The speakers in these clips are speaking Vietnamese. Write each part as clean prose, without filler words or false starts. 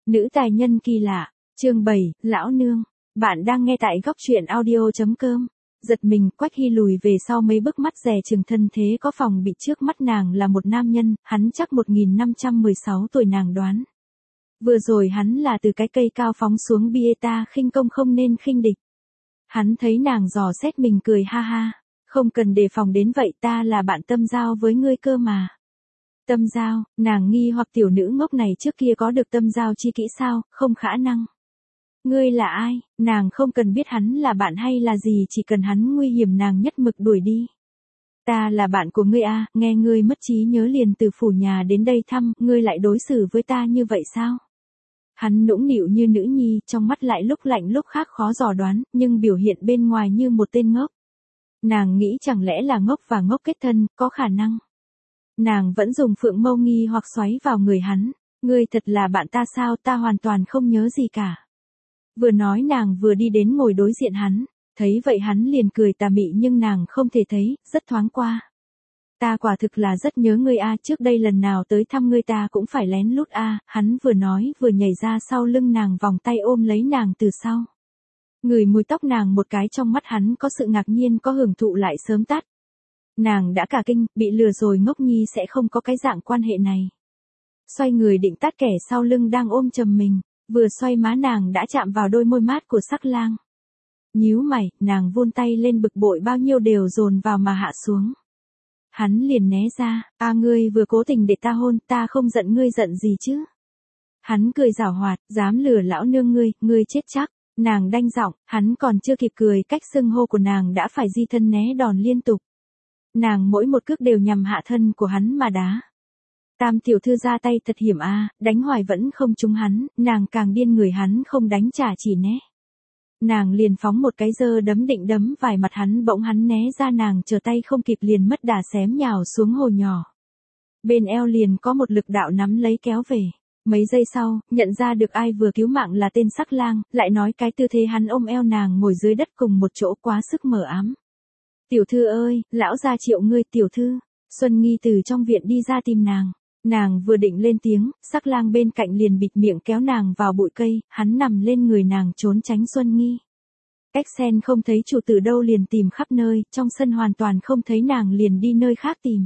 Nữ tài nhân kỳ lạ, chương 7, lão nương. Bạn đang nghe tại góc truyện audio.com. Giật mình, Quách Hy lùi về sau mấy bước, mắt dè chừng thân thế có phòng bị. Trước mắt nàng là một nam nhân, hắn chắc 1516 tuổi, nàng đoán. Vừa rồi hắn là từ cái cây cao phóng xuống bia, ta khinh công không nên khinh địch. Hắn thấy nàng dò xét mình cười ha ha. Không cần đề phòng đến vậy, ta là bạn tâm giao với ngươi cơ mà. Tâm giao, nàng nghi hoặc tiểu nữ ngốc này trước kia có được tâm giao chi kỹ sao, không khả năng. Ngươi là ai, nàng không cần biết hắn là bạn hay là gì, chỉ cần hắn nguy hiểm nàng nhất mực đuổi đi. Ta là bạn của ngươi à, nghe ngươi mất trí nhớ liền từ phủ nhà đến đây thăm, ngươi lại đối xử với ta như vậy sao? Hắn nũng nịu như nữ nhi, trong mắt lại lúc lạnh lúc khác khó dò đoán, nhưng biểu hiện bên ngoài như một tên ngốc. Nàng nghĩ chẳng lẽ là ngốc và ngốc kết thân, có khả năng. Nàng vẫn dùng phượng mâu nghi hoặc xoáy vào người hắn. Ngươi thật là bạn ta sao, ta hoàn toàn không nhớ gì cả. Vừa nói nàng vừa đi đến ngồi đối diện hắn. Thấy vậy hắn liền cười tà mị, nhưng nàng không thể thấy, rất thoáng qua. Ta quả thực là rất nhớ ngươi a, trước đây lần nào tới thăm ngươi ta cũng phải lén lút a. Hắn vừa nói vừa nhảy ra sau lưng nàng, vòng tay ôm lấy nàng từ sau. Ngửi mùi tóc nàng một cái, trong mắt hắn có sự ngạc nhiên, có hưởng thụ lại sớm tắt. Nàng đã cả kinh, bị lừa rồi, ngốc nhi sẽ không có cái dạng quan hệ này. Xoay người định tát kẻ sau lưng đang ôm chầm mình, vừa xoay má nàng đã chạm vào đôi môi mát của sắc lang. Nhíu mày, nàng vươn tay lên, bực bội bao nhiêu đều dồn vào mà hạ xuống. Hắn liền né ra, ngươi vừa cố tình để ta hôn, ta không giận, ngươi giận gì chứ? Hắn cười giảo hoạt, dám lừa lão nương ngươi chết chắc. Nàng đanh giọng, hắn còn chưa kịp cười, cách xưng hô của nàng đã phải di thân né đòn liên tục. Nàng mỗi một cước đều nhằm hạ thân của hắn mà đá. Tam tiểu thư ra tay thật hiểm a, đánh hoài vẫn không trúng hắn, nàng càng điên, người hắn không đánh trả chỉ né. Nàng liền phóng một cái giơ đấm định đấm vài mặt hắn, bỗng hắn né ra, nàng chờ tay không kịp liền mất đà xém nhào xuống hồ nhỏ. Bên eo liền có một lực đạo nắm lấy kéo về. Mấy giây sau, nhận ra được ai vừa cứu mạng là tên sắc lang, lại nói cái tư thế hắn ôm eo nàng ngồi dưới đất cùng một chỗ quá sức mờ ám. Tiểu thư ơi, lão gia triệu ngươi. Tiểu thư. Xuân Nghi từ trong viện đi ra tìm nàng. Nàng vừa định lên tiếng, sắc lang bên cạnh liền bịt miệng kéo nàng vào bụi cây, hắn nằm lên người nàng trốn tránh Xuân Nghi. Cách sen không thấy chủ tử đâu liền tìm khắp nơi, trong sân hoàn toàn không thấy nàng liền đi nơi khác tìm.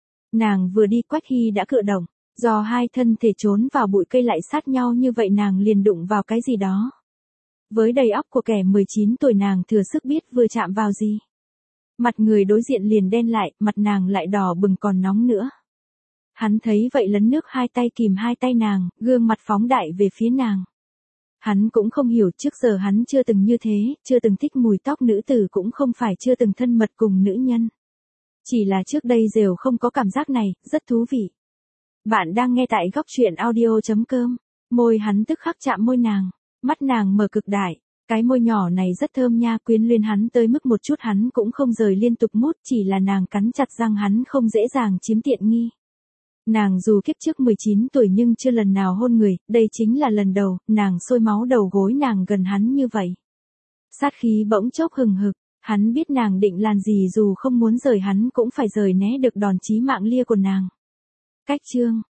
Nàng vừa đi, Quách Hy đã cựa động, do hai thân thể trốn vào bụi cây lại sát nhau như vậy, nàng liền đụng vào cái gì đó. Với đầy óc của kẻ 19 tuổi, nàng thừa sức biết vừa chạm vào gì. Mặt người đối diện liền đen lại, mặt nàng lại đỏ bừng còn nóng nữa. Hắn thấy vậy lấn nước hai tay kìm hai tay nàng, gương mặt phóng đại về phía nàng. Hắn cũng không hiểu, trước giờ hắn chưa từng như thế, chưa từng thích mùi tóc nữ tử, cũng không phải chưa từng thân mật cùng nữ nhân. Chỉ là trước đây đều không có cảm giác này, rất thú vị. Bạn đang nghe tại góc truyện audio.com. Môi hắn tức khắc chạm môi nàng, mắt nàng mở cực đại. Cái môi nhỏ này rất thơm nha, quyến luyến hắn tới mức một chút hắn cũng không rời, liên tục mút, chỉ là nàng cắn chặt răng, hắn không dễ dàng chiếm tiện nghi. Nàng dù kiếp trước 19 tuổi nhưng chưa lần nào hôn người, đây chính là lần đầu, nàng sôi máu đầu gối nàng gần hắn như vậy. Sát khí bỗng chốc hừng hực, hắn biết nàng định làm gì, dù không muốn rời hắn cũng phải rời né được đòn chí mạng lia của nàng. Cách chương